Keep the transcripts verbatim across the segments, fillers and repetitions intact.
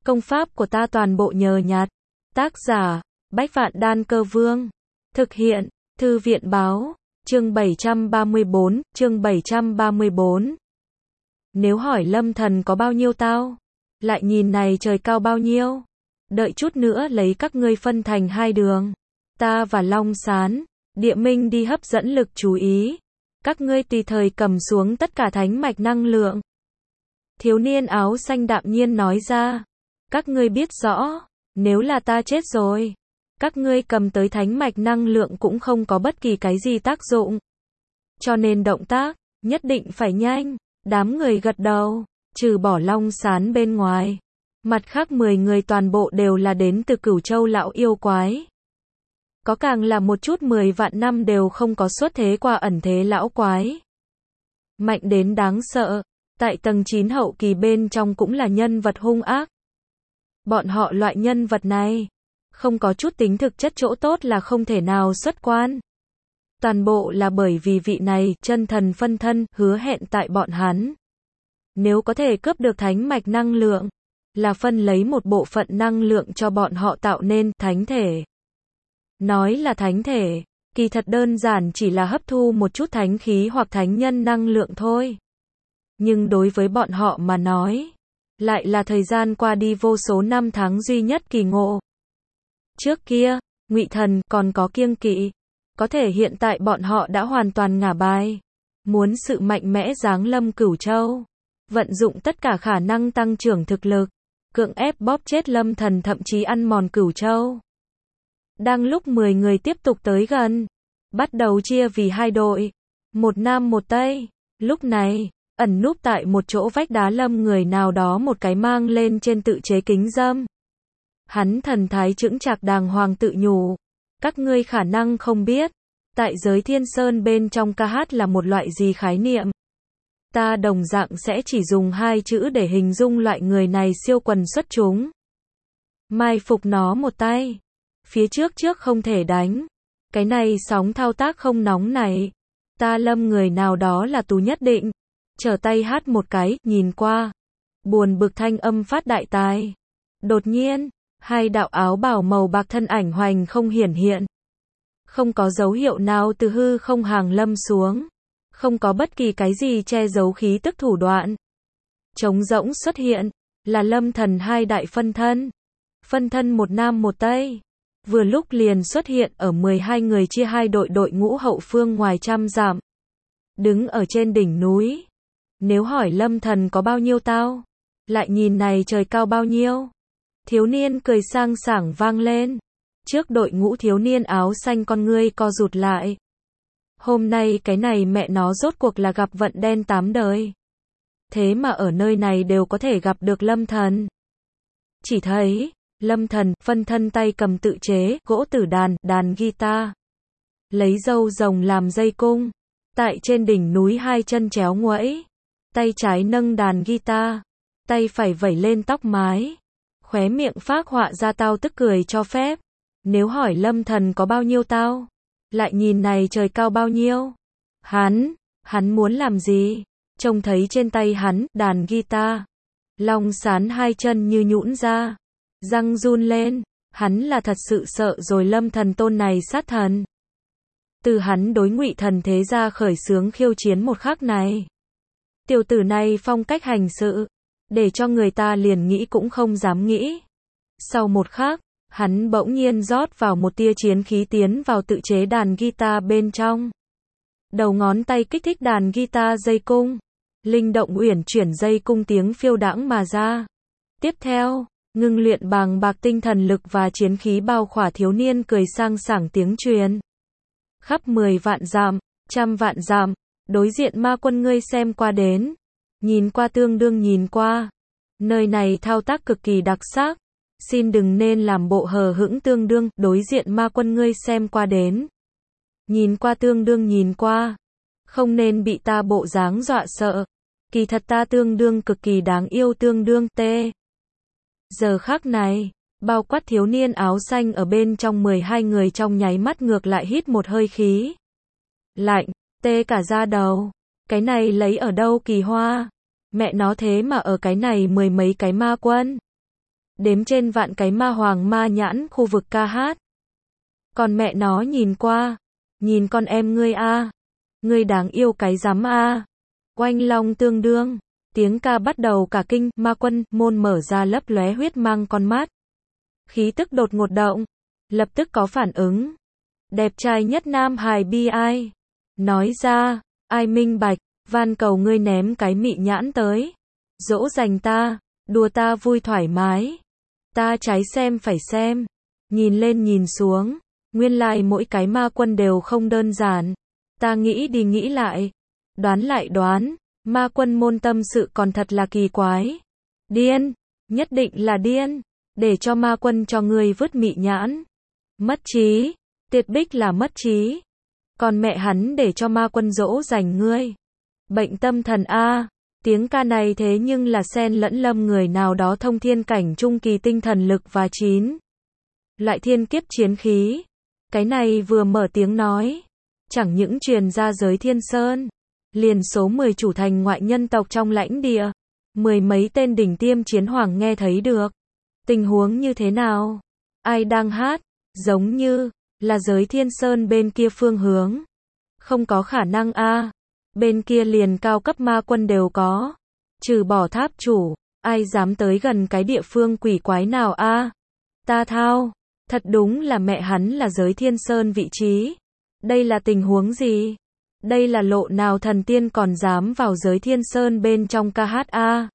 Công pháp của ta toàn bộ nhờ nhặt. Tác giả, Bách Vạn Đan Cơ Vương. Thực hiện, Thư viện Báo. Chương bảy trăm ba mươi bốn, chương bảy trăm ba mươi bốn. Nếu hỏi Lâm Thần có bao nhiêu tao, lại nhìn này trời cao bao nhiêu. Đợi chút nữa lấy các ngươi phân thành hai đường. Ta và Long Sán, Địa Minh đi hấp dẫn lực chú ý. Các ngươi tùy thời cầm xuống tất cả thánh mạch năng lượng. Thiếu niên áo xanh đạm nhiên nói ra. Các ngươi biết rõ, nếu là ta chết rồi, các ngươi cầm tới thánh mạch năng lượng cũng không có bất kỳ cái gì tác dụng. Cho nên động tác, nhất định phải nhanh. Đám người gật đầu, trừ bỏ Long Sán bên ngoài. Mặt khác mười người toàn bộ đều là đến từ Cửu Châu lão yêu quái. Có càng là một chút mười vạn năm đều không có xuất thế qua ẩn thế lão quái. Mạnh đến đáng sợ, tại tầng chín hậu kỳ bên trong cũng là nhân vật hung ác. Bọn họ loại nhân vật này, không có chút tính thực chất chỗ tốt là không thể nào xuất quan. Toàn bộ là bởi vì vị này, chân thần phân thân, hứa hẹn tại bọn hắn. Nếu có thể cướp được thánh mạch năng lượng, là phân lấy một bộ phận năng lượng cho bọn họ tạo nên thánh thể. Nói là thánh thể, kỳ thật đơn giản chỉ là hấp thu một chút thánh khí hoặc thánh nhân năng lượng thôi. Nhưng đối với bọn họ mà nói, lại là thời gian qua đi vô số năm tháng duy nhất kỳ ngộ. Trước kia, Ngụy Thần còn có kiêng kỵ, có thể hiện tại bọn họ đã hoàn toàn ngả bài. Muốn sự mạnh mẽ giáng lâm Cửu Châu, vận dụng tất cả khả năng tăng trưởng thực lực, cưỡng ép bóp chết Lâm Thần thậm chí ăn mòn Cửu Châu. Đang lúc mười người tiếp tục tới gần, bắt đầu chia vì hai đội, một nam một tây. Lúc này, ẩn núp tại một chỗ vách đá Lâm người nào đó một cái mang lên trên tự chế kính dâm. Hắn thần thái chững chạc đàng hoàng tự nhủ, các ngươi khả năng không biết, tại giới Thiên Sơn bên trong ca hát là một loại gì khái niệm. Ta đồng dạng sẽ chỉ dùng hai chữ để hình dung loại người này siêu quần xuất chúng. Mai phục nó một tay. Phía trước trước không thể đánh. Cái này sóng thao tác không nóng này. Ta Lâm người nào đó là tù nhất định. Trở tay hát một cái, nhìn qua. Buồn bực thanh âm phát đại tài. Đột nhiên, hai đạo áo bào màu bạc thân ảnh hoành không hiển hiện. Không có dấu hiệu nào từ hư không hàng lâm xuống. Không có bất kỳ cái gì che giấu khí tức thủ đoạn. Trống rỗng xuất hiện, là Lâm Thần hai đại phân thân. Phân thân một nam một tây. Vừa lúc liền xuất hiện ở mười hai người chia hai đội đội ngũ hậu phương ngoài trăm dặm. Đứng ở trên đỉnh núi. Nếu hỏi Lâm Thần có bao nhiêu tao, lại nhìn này trời cao bao nhiêu. Thiếu niên cười sang sảng vang lên. Trước đội ngũ thiếu niên áo xanh con ngươi co rụt lại. Hôm nay cái này mẹ nó rốt cuộc là gặp vận đen tám đời. Thế mà ở nơi này đều có thể gặp được Lâm Thần. Chỉ thấy, Lâm Thần, phân thân tay cầm tự chế, gỗ tử đàn, đàn guitar. Lấy dâu rồng làm dây cung. Tại trên đỉnh núi hai chân chéo nguẫy. Tay trái nâng đàn guitar. Tay phải vẩy lên tóc mái. Khóe miệng phác họa ra tao tức cười cho phép. Nếu hỏi Lâm Thần có bao nhiêu tao, lại nhìn này trời cao bao nhiêu. Hắn, hắn muốn làm gì? Trông thấy trên tay hắn, đàn guitar. Long Sán hai chân như nhũn ra. Răng run lên. Hắn là thật sự sợ rồi Lâm Thần tôn này sát thần. Từ hắn đối Ngụy Thần thế gia khởi xướng khiêu chiến một khắc này. Tiểu tử này phong cách hành sự, để cho người ta liền nghĩ cũng không dám nghĩ. Sau một khắc, hắn bỗng nhiên rót vào một tia chiến khí tiến vào tự chế đàn guitar bên trong. Đầu ngón tay kích thích đàn guitar dây cung. Linh động uyển chuyển dây cung tiếng phiêu đãng mà ra. Tiếp theo, ngưng luyện bàng bạc tinh thần lực và chiến khí bao khỏa thiếu niên cười sang sảng tiếng truyền. Khắp mười vạn dặm, trăm vạn dặm, đối diện ma quân ngươi xem qua đến. Nhìn qua tương đương nhìn qua. Nơi này thao tác cực kỳ đặc sắc. Xin đừng nên làm bộ hờ hững tương đương, đối diện ma quân ngươi xem qua đến. Nhìn qua tương đương nhìn qua. Không nên bị ta bộ dáng dọa sợ. Kỳ thật ta tương đương cực kỳ đáng yêu tương đương tê. Giờ khắc này, bao quát thiếu niên áo xanh ở bên trong mười hai người trong nháy mắt ngược lại hít một hơi khí. Lạnh, tê cả da đầu. Cái này lấy ở đâu kỳ hoa. Mẹ nó thế mà ở cái này mười mấy cái ma quân. đếm trên vạn cái ma hoàng ma nhãn khu vực ca hát. Còn mẹ nó nhìn qua, nhìn con em ngươi a, ngươi đáng yêu cái rắm a. Oanh long tương đương, tiếng ca bắt đầu cả kinh, ma quân, môn mở ra lấp lóe huyết mang con mắt. Khí tức đột ngột động, lập tức có phản ứng. Đẹp trai nhất nam hài bi ai. Nói ra, ai minh bạch, van cầu ngươi ném cái mị nhãn tới. Dỗ dành ta, đùa ta vui thoải mái. Ta trái xem phải xem. Nhìn lên nhìn xuống, nguyên lại mỗi cái ma quân đều không đơn giản. Ta nghĩ đi nghĩ lại, đoán lại đoán, ma quân môn tâm sự còn thật là kỳ quái. Điên, nhất định là điên, để cho ma quân cho ngươi vứt mị nhãn. Mất trí, Tiệt Bích là mất trí. Còn mẹ hắn để cho ma quân dỗ dành ngươi. Bệnh tâm thần a, tiếng ca này thế nhưng là xen lẫn lâm người nào đó thông thiên cảnh trung kỳ tinh thần lực và chín loại thiên kiếp chiến khí. Cái này vừa mở tiếng nói, chẳng những truyền ra giới Thiên Sơn, liền số mười chủ thành ngoại nhân tộc trong lãnh địa, mười mấy tên đỉnh tiêm chiến hoàng nghe thấy được. Tình huống như thế nào? Ai đang hát? Giống như là giới Thiên Sơn bên kia phương hướng. Không có khả năng a. Bên kia liền cao cấp ma quân đều có. Trừ bỏ tháp chủ, ai dám tới gần cái địa phương quỷ quái nào a? Ta thao, thật đúng là mẹ hắn là giới Thiên Sơn vị trí. Đây là tình huống gì? Đây là lộ nào thần tiên còn dám vào giới Thiên Sơn bên trong ca hát a?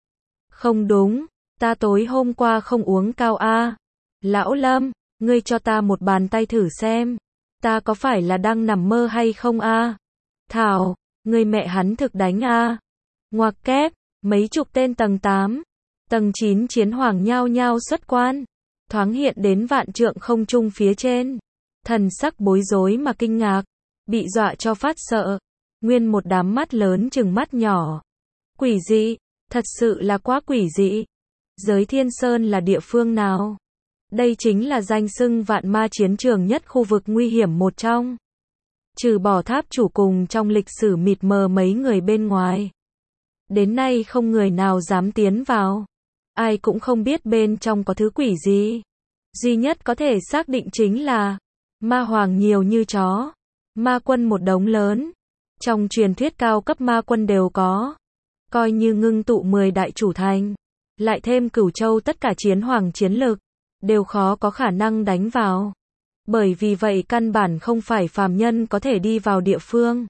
Không đúng, ta tối hôm qua không uống cao a. Lão Lâm, ngươi cho ta một bàn tay thử xem, ta có phải là đang nằm mơ hay không a? Thảo, ngươi mẹ hắn thực đánh a. Ngoặc kép, mấy chục tên tầng tám, tầng chín chiến hoàng nhao nhao xuất quan, thoáng hiện đến vạn trượng không trung phía trên. Thần sắc bối rối mà kinh ngạc, bị dọa cho phát sợ, nguyên một đám mắt lớn chừng mắt nhỏ. Quỷ dị, thật sự là quá quỷ dị. Giới Thiên Sơn là địa phương nào? Đây chính là danh xưng vạn ma chiến trường nhất khu vực nguy hiểm một trong. Trừ bỏ tháp chủ cùng trong lịch sử mịt mờ mấy người bên ngoài, đến nay không người nào dám tiến vào. Ai cũng không biết bên trong có thứ quỷ gì. Duy nhất có thể xác định chính là ma hoàng nhiều như chó, ma quân một đống lớn. Trong truyền thuyết cao cấp ma quân đều có. Coi như ngưng tụ mười đại chủ thành, lại thêm Cửu Châu tất cả chiến hoàng chiến lực, đều khó có khả năng đánh vào. Bởi vì vậy căn bản không phải phàm nhân có thể đi vào địa phương.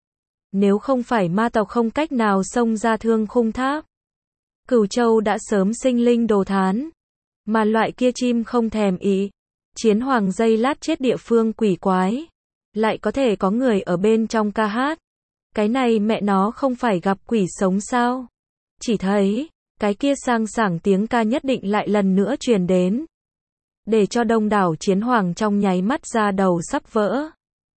Nếu không phải ma tộc không cách nào xông ra Thương Khung Tháp, Cửu Châu đã sớm sinh linh đồ thán. Mà loại kia chim không thèm ý, chiến hoàng dây lát chết địa phương quỷ quái, lại có thể có người ở bên trong ca hát. Cái này mẹ nó không phải gặp quỷ sống sao? Chỉ thấy, cái kia sang sảng tiếng ca nhất định lại lần nữa truyền đến, để cho đông đảo chiến hoàng trong nháy mắt ra đầu sắp vỡ.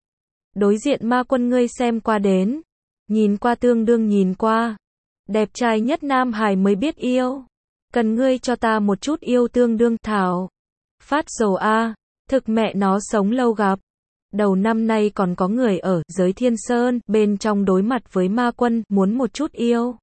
Đối diện ma quân ngươi xem qua đến, nhìn qua tương đương nhìn qua, đẹp trai nhất nam hài mới biết yêu. Cần ngươi cho ta một chút yêu tương đương thảo. Phát dồ a, thực mẹ nó sống lâu gặp. Đầu năm nay còn có người ở giới Thiên Sơn bên trong đối mặt với ma quân muốn một chút yêu.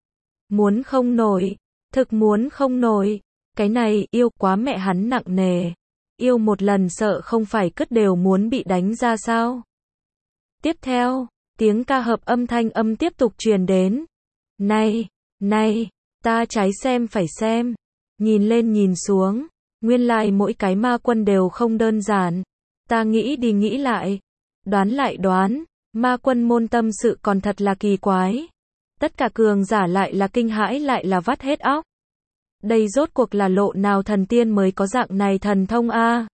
Muốn không nổi, thực muốn không nổi. Cái này yêu quá mẹ hắn nặng nề. Yêu một lần sợ không phải cất đều muốn bị đánh ra sao. Tiếp theo, tiếng ca hợp âm thanh âm tiếp tục truyền đến. Này, này, ta trái xem phải xem. Nhìn lên nhìn xuống, nguyên lại mỗi cái ma quân đều không đơn giản. Ta nghĩ đi nghĩ lại, đoán lại đoán, ma quân môn tâm sự còn thật là kỳ quái. Tất cả cường giả lại là kinh hãi lại là vắt hết óc. Đây rốt cuộc là lộ nào thần tiên mới có dạng này thần thông a?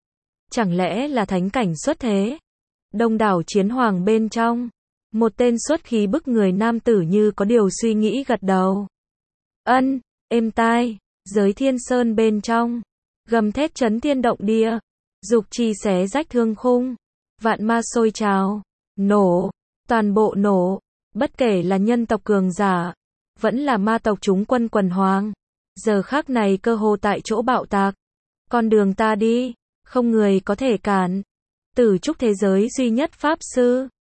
Chẳng lẽ là thánh cảnh xuất thế? Đông đảo chiến hoàng bên trong, một tên xuất khí bức người nam tử như có điều suy nghĩ gật đầu. Ân, êm tai, giới Thiên Sơn bên trong, gầm thét chấn thiên động địa, dục chi xé rách thương khung, vạn ma sôi trào, nổ, toàn bộ nổ, bất kể là nhân tộc cường giả, vẫn là ma tộc chúng quân quần hoàng, giờ khắc này cơ hồ tại chỗ bạo tạc. Con đường ta đi, không người có thể cản. Tử trúc thế giới duy nhất pháp sư,